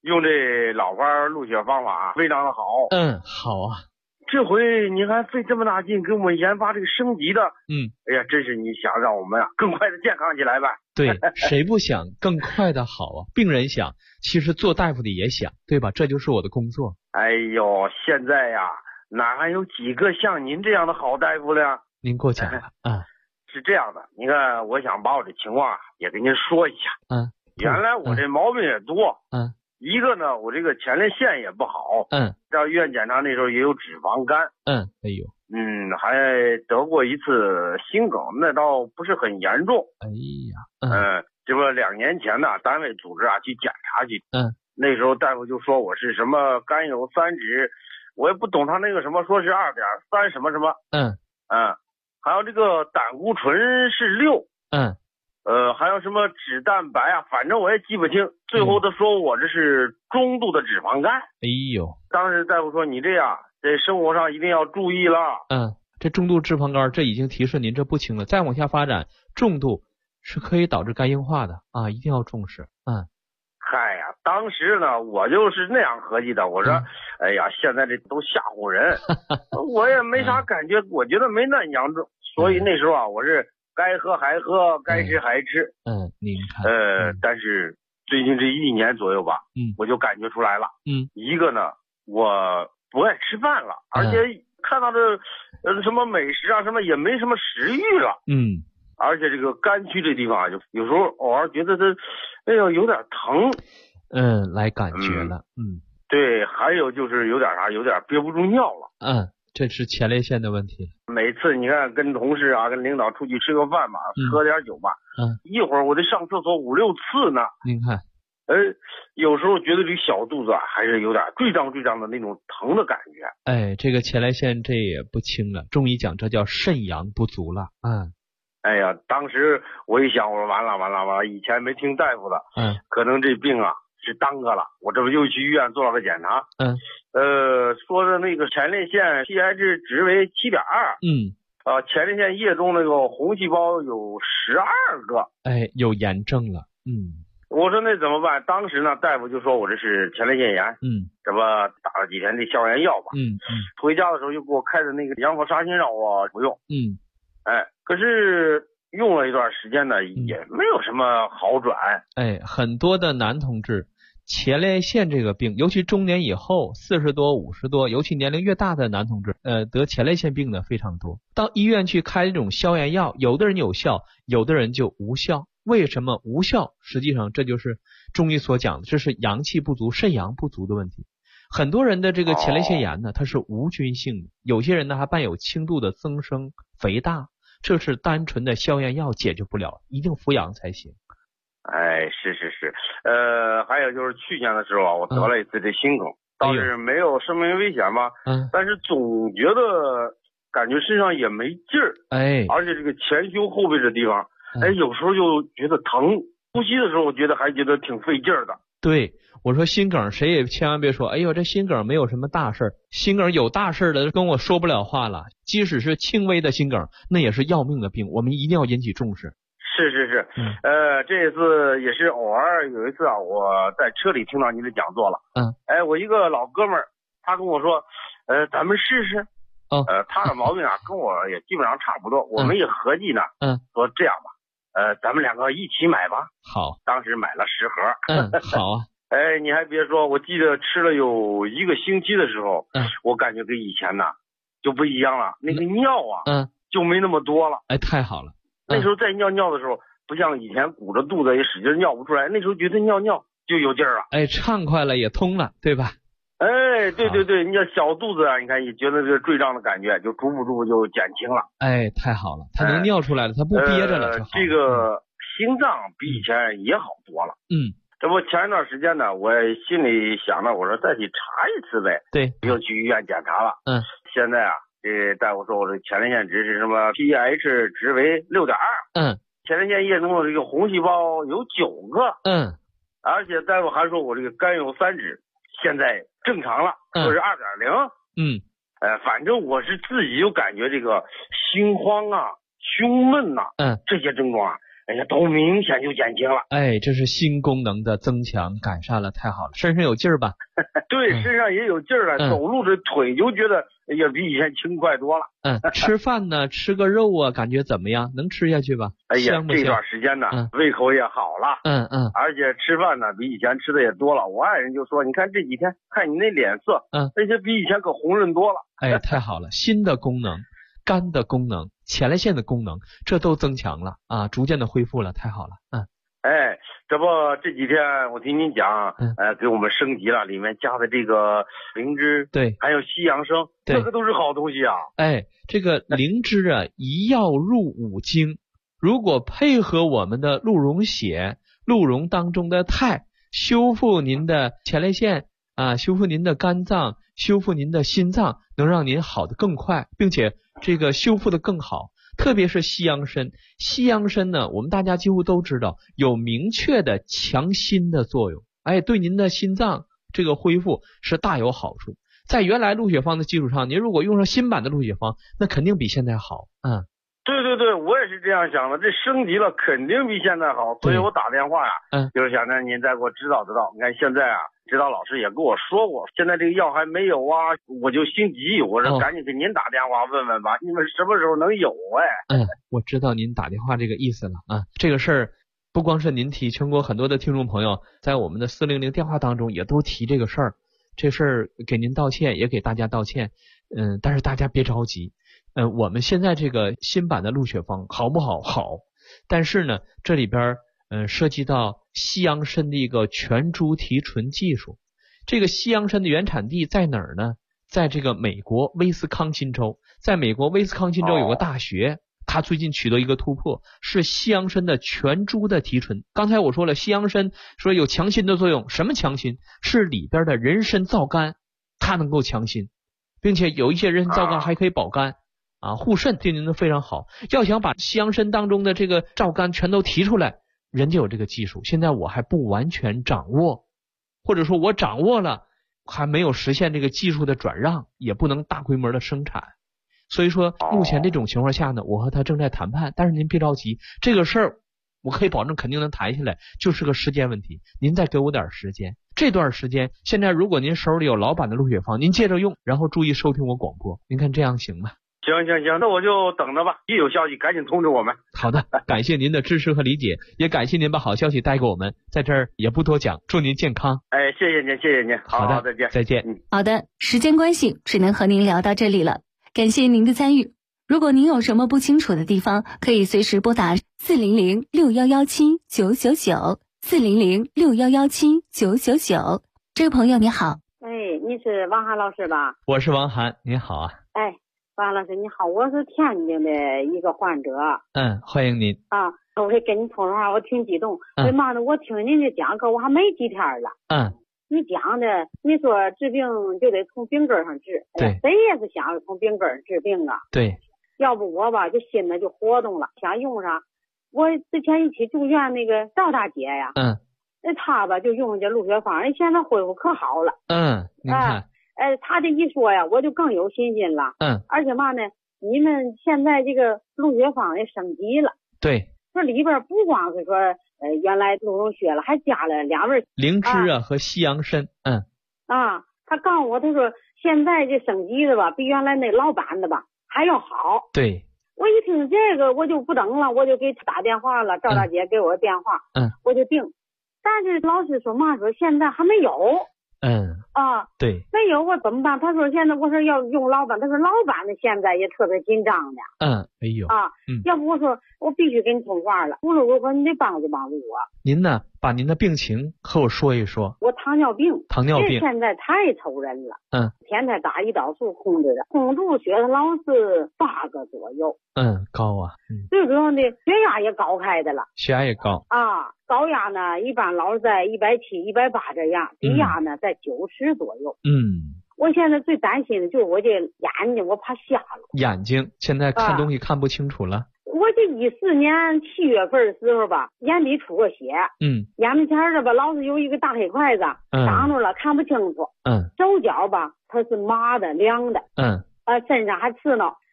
用这老花录血方法非常的好。 好啊。 这回您还费这么大劲给我们研发这个升级的，哎呀，真是你想让我们更快的健康起来呗。 对，谁不想更快的好啊？病人想，其实做大夫的也想，对吧？这就是我的工作。 哎呦，现在呀，哪还有几个像您这样的好大夫了？ 您过奖了啊。 是这样的，你看，我想把我这情况也跟您说一下。原来我这毛病也多。一个呢，我这个前列腺也不好。到医院检查那时候也有脂肪肝。 哎呦。 还得过一次心梗，那倒不是很严重。 哎呀。 这不2年前呢，单位组织去检查去。那时候大夫就说我是什么甘油三酯，我也不懂他那个什么，说是2.3什么什么。还有这个胆固醇是6。还有什么脂蛋白啊，反正我也记不清。最后他说我这是中度的脂肪肝。 哎呦， 当时大夫说你这样在生活上一定要注意了。 这中度脂肪肝这已经提示您这不轻了，再往下发展，重度是可以导致肝硬化的啊，一定要重视。 嗨呀，当时呢我就是那样合计的，我说哎呀，现在这都吓唬人。我也没啥感觉，我觉得没那严重，所以那时候我是该喝还喝，该吃还吃。 您看。 但是最近这1年左右吧，我就感觉出来了。一个呢，我不爱吃饭了，而且看到这什么美食啊什么也没什么食欲了。而且这个肝区这地方就有时候偶尔觉得它哎呦有点疼。 来感觉了。 对，还有就是有点憋不住尿了。 这是前列腺的问题。 每次你看跟同事跟领导出去吃个饭嘛，喝点酒嘛，一会儿我得上厕所5、6次呢。 您看。 有时候觉得这小肚子还是有点坠胀的那种疼的感觉。 这个前列腺这也不轻了，中医讲这叫肾阳不足了。 哎呀，当时我一想，我说完了，以前没听大夫的，可能这病是耽搁了，我这不又去医院做了个检查。说的那个前列腺 pH 值为7.2。前列腺液中那个红细胞有12个。 有炎症了。 我说那怎么办？当时呢，大夫就说我这是前列腺炎。这不打了几天的消炎药吧。回家的时候又给我开的那个羊膜沙星让我服用。可是用了一段时间呢，也没有什么好转。 很多的男同志前列腺这个病，尤其中年以后40多50多，尤其年龄越大的男同志得前列腺病的非常多。到医院去开这种消炎药，有的人有效，有的人就无效。为什么无效？实际上这就是中医所讲的，这是阳气不足、肾阳不足的问题。很多人的这个前列腺炎呢，它是无菌性的，有些人呢还伴有轻度的增生、肥大，这是单纯的消炎药解决不了，一定服养才行。 是。还有就是去年的时候我得了一次这心梗，倒是没有生命危险吧。但是总觉得感觉身上也没劲儿。而且这个前胸后背这地方，有时候就觉得疼，呼吸的时候我觉得还觉得挺费劲儿的。 对，我说心梗谁也千万别说，哎呦这心梗没有什么大事儿，心梗有大事儿的跟我说不了话了。即使是轻微的心梗，那也是要命的病，我们一定要引起重视。 是。这次也是偶尔有一次我在车里听到您的讲座了。我一个老哥们儿，他跟我说，咱们试试。他的毛病跟我也基本上差不多，我们也合计呢。说这样吧，咱们2个一起买吧。 好。 当时买了10盒。 好啊。 你还别说，我记得吃了有1个星期的时候，我感觉跟以前呢就不一样了，那个尿就没那么多了。 太好了。 那时候在尿的时候，不像以前鼓着肚子也使劲尿不出来，那时候觉得尿就有劲儿了。 畅快了，也通了，对吧？ 对，你要小肚子你看也觉得这个坠胀的感觉就逐步就减轻了。 太好了，它能尿出来了，它不憋着了。 这个心脏比以前也好多了。这不前一段时间呢，我心里想呢，我说再去查一次呗。 对， 又去医院检查了。现在这大夫说我这前列腺值是什么 pH 值为6.2。前列腺液中的这个红细胞有9个。而且大夫还说我这个甘油三酯现在正常了，说是2.0。反正我是自己就感觉这个心慌胸闷这些症状哎呀，都明显就减轻了。 哎，这是新功能的增强改善了，太好了，身上有劲儿吧？ 对，身上也有劲儿了，走路这腿就觉得也比以前轻快多了。 吃饭呢，吃个肉啊，感觉怎么样？能吃下去吧？ 哎呀，这段时间呢，胃口也好了。而且吃饭呢，比以前吃的也多了。我爱人就说，你看这几天看你那脸色，那些比以前可红润多了。 哎，太好了，新的功能。肝的功能、前列腺的功能，这都增强了啊，逐渐的恢复了，太好了。 哎，这不这几天我听您讲，给我们升级了，里面加的这个灵芝， 对， 还有西洋参，这个都是好东西啊。 哎，这个灵芝啊，一药入5经，如果配合我们的鹿茸血、鹿茸当中的肽，修复您的前列腺啊，修复您的肝脏，修复您的心脏，能让您好的更快，并且这个修复的更好。特别是西洋参，西洋参呢，我们大家几乎都知道有明确的强心的作用，哎，对您的心脏这个恢复是大有好处。在原来鹿血芳的基础上，您如果用上新版的鹿血芳，那肯定比现在好。 对，我也是这样想的，这升级了肯定比现在好，所以我打电话呀，就是想让您再给我指导指导。你看现在啊，指导老师也跟我说过，现在这个药还没有啊，我就心急，我说赶紧给您打电话问问吧，你们什么时候能有？ 我知道您打电话这个意思了啊，这个事儿不光是您提，全国很多的听众朋友在我们的400电话当中也都提这个事儿，这事儿给您道歉，也给大家道歉。但是大家别着急。我们现在这个新版的鹿血芳好不好？好，但是呢，这里边涉及到西洋参的一个全株提纯技术。这个西洋参的原产地在哪儿呢？在这个美国威斯康辛州，在美国威斯康辛州有个大学，他最近取得一个突破，是西洋参的全株的提纯。刚才我说了，西洋参说有强心的作用，什么强心？是里边的人参皂苷，它能够强心，并且有一些人参皂苷还可以保肝。护肾对您都非常好。要想把西洋参当中的这个皂苷全都提出来，人家有这个技术，现在我还不完全掌握，或者说我掌握了，还没有实现这个技术的转让，也不能大规模的生产。所以说目前这种情况下呢，我和他正在谈判，但是您别着急，这个事儿我可以保证肯定能谈下来，就是个时间问题，您再给我点时间。这段时间现在如果您手里有老版的鹿血芳，您接着用，然后注意收听我广播，您看这样行吗？ 行，那我就等着吧，一有消息赶紧通知我们。 好的，感谢您的支持和理解，也感谢您把好消息带给我们，在这儿也不多讲，祝您健康。 哎，谢谢您。好的， 再见。 好的，时间关系只能和您聊到这里了，感谢您的参与。如果您有什么不清楚的地方，可以随时拨打400-6117-999，400-6117-999。这位朋友你好。 你是王涵老师吧？ 我是王涵，您好啊。 王涵老师你好，我是天津的一个患者。 欢迎您啊，我给跟你通电话，我挺激动。为嘛呢？我听您的讲课，我还没几天了。你讲的，你说治病就得从病根上治， 对， 谁也是想从病根上治病啊。 对， 要不我吧，就心里就活动了，想用上。我之前一起住院那个赵大姐呀，那她吧就用这鹿血芳，人现在恢复可好了。 您看。 他这一说呀，我就更有信心了。而且嘛呢，你们现在这个鹿血芳也升级了。 对， 这里边不光是说原来鹿茸血了，还加了2味灵芝和西洋参。 他告诉我，他说现在这升级的吧，比原来那老版的吧还要好。 对， 我一听这个，我就不等了，我就给他打电话了。赵大姐给我电话，我就定。但是老师说嘛，说现在还没有。 对， 没有我怎么办？他说现在我说要用老版，他说老版的现在也特别紧张的。要不我说我必须给你通话了。无论如何你得帮助帮助我。 您呢，把您的病情和我说一说。 我糖尿病这现在太愁人了。天天打胰岛素控制的，控制血糖是8个左右。 高啊。 最主要的血压也高开的了。 血压也高高压呢一般老是在170、180这样，低压呢在90左右。我现在最担心的就是我这眼睛，我怕瞎了。 眼睛现在看东西看不清楚了。 我这14年7月份的时候吧，眼底出过血。眼门前的吧，老是有一个大黑块子挡住了，看不清楚。手脚吧，它是麻的、凉的。身上还刺挠。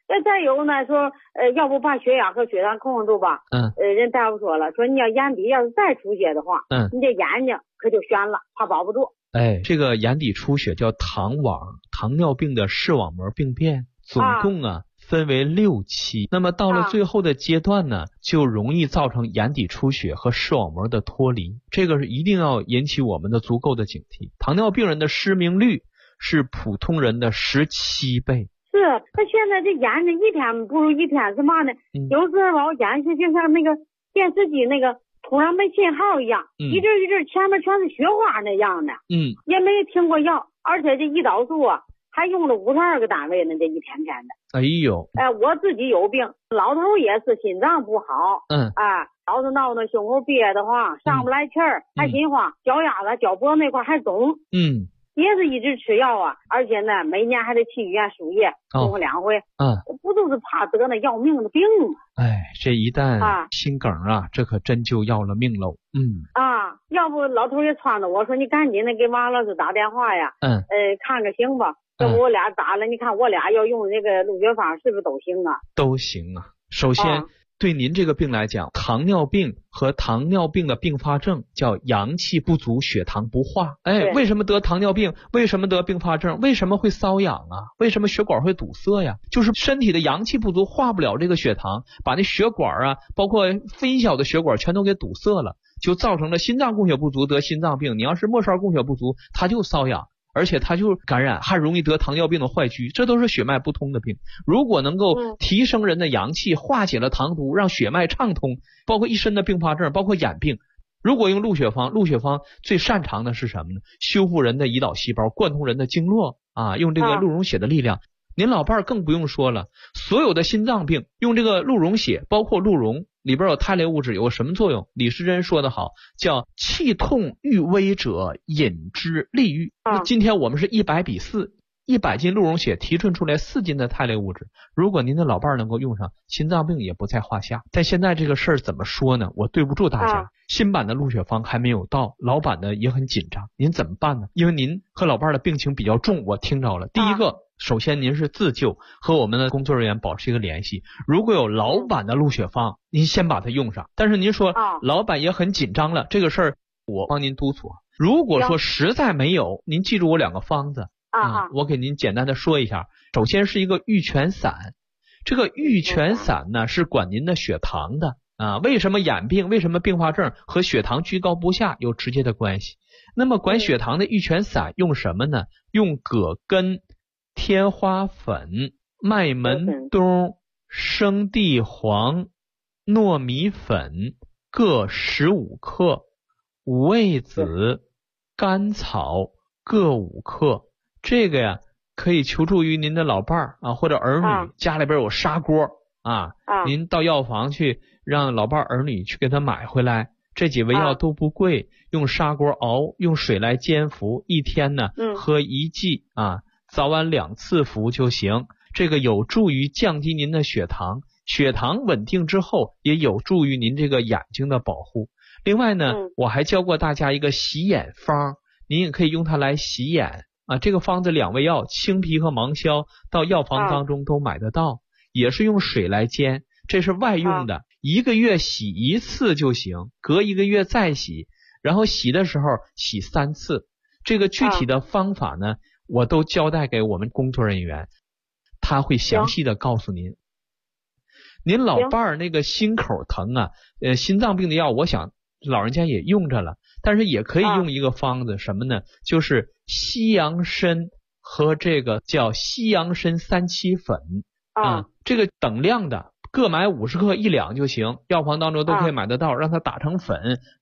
再有呢，说要不把血压和血糖控制住吧。人大夫说了，说你要眼底要是再出血的话，你这眼睛可就悬了，怕保不住。 这个眼底出血叫糖网，糖尿病的视网膜病变，总共分为6期。那么到了最后的阶段呢，就容易造成眼底出血和视网膜的脱离，这个是一定要引起我们的足够的警惕。糖尿病人的失明率是普通人的17倍。 是，他现在这眼睛一天不如一天，是嘛呢？有时候我眼睛就像那个电视机那个突然没信号一样，一阵一阵前面全是雪花那样的。也没听过药，而且这胰岛素还用了52个单位呢，这一天天的。 哎呦， 我自己有病，老头也是心脏不好，老是闹胸口憋得慌，上不来气儿，还心慌，脚丫子、脚脖那块还肿。也是一直吃药而且呢，每年还得去医院输液，1回2回。不都是怕得那要命的病吗？ 这一旦心梗这可真就要了命喽。 要不老头也撺掇我说，你赶紧的给王老师打电话呀。看个行吧。要不我俩打了，你看我俩要用这个录血方是不是都行啊？ 都行啊。首先，对您这个病来讲，糖尿病和糖尿病的并发症叫阳气不足，血糖不化。为什么得糖尿病？为什么得并发症？为什么会瘙痒为什么血管会堵塞呀？就是身体的阳气不足，化不了这个血糖，把那血管包括微小的血管全都给堵塞了，就造成了心脏供血不足得心脏病。你要是末梢供血不足，它就瘙痒，而且它就感染，还容易得糖尿病的坏疽，这都是血脉不通的病。如果能够提升人的阳气，化解了糖毒，让血脉畅通，包括一身的并发症，包括眼病。如果用鹿血方最擅长的是什么呢？修复人的胰岛细胞，贯通人的经络用这个鹿茸血的力量。您老伴儿更不用说了，所有的心脏病用这个鹿茸血，包括鹿茸里边有肽类物质，有什么作用？李时珍说得好，叫气痛欲危者饮之利愈。今天我们是100比4，100斤鹿茸血提纯出来4斤的肽类物质。如果您的老伴儿能够用上，心脏病也不在话下。但现在这个事儿怎么说呢？我对不住大家，新版的鹿血方还没有到，老版的也很紧张，您怎么办呢？因为您和老伴儿的病情比较重，我听着了。第一个，首先您是自救，和我们的工作人员保持一个联系。如果有老版的鹿血方，您先把它用上。但是您说老板也很紧张了，这个事儿我帮您督促。如果说实在没有，您记住我2个方子我给您简单的说一下。首先是一个玉泉散，这个玉泉散呢是管您的血糖的为什么眼病，为什么并发症和血糖居高不下有直接的关系。那么管血糖的玉泉散用什么呢？用葛根、天花粉、麦门冬、生地黄、糯米粉各15克，五味子、甘草各5克。这个呀可以求助于您的老伴儿或者儿女，家里边有砂锅您到药房去让老伴儿女去给他买回来。这几味药都不贵，用砂锅熬，用水来煎服，一天呢喝1剂早晚2次服就行。这个有助于降低您的血糖，血糖稳定之后也有助于您这个眼睛的保护。另外呢我还教过大家一个洗眼方，您也可以用它来洗眼这个方子2味药青皮和芒硝到药房当中都买得到，也是用水来煎，这是外用的，1个月洗1次就行，隔1个月再洗，然后洗的时候洗3次。这个具体的方法呢我都交代给我们工作人员，他会详细的告诉您。您老伴儿那个心口疼心脏病的药我想老人家也用着了，但是也可以用一个方子什么呢？就是西洋参和这个叫西洋参3七粉这个等量的各买50克1两就行，药房当中都可以买得到，让它打成粉，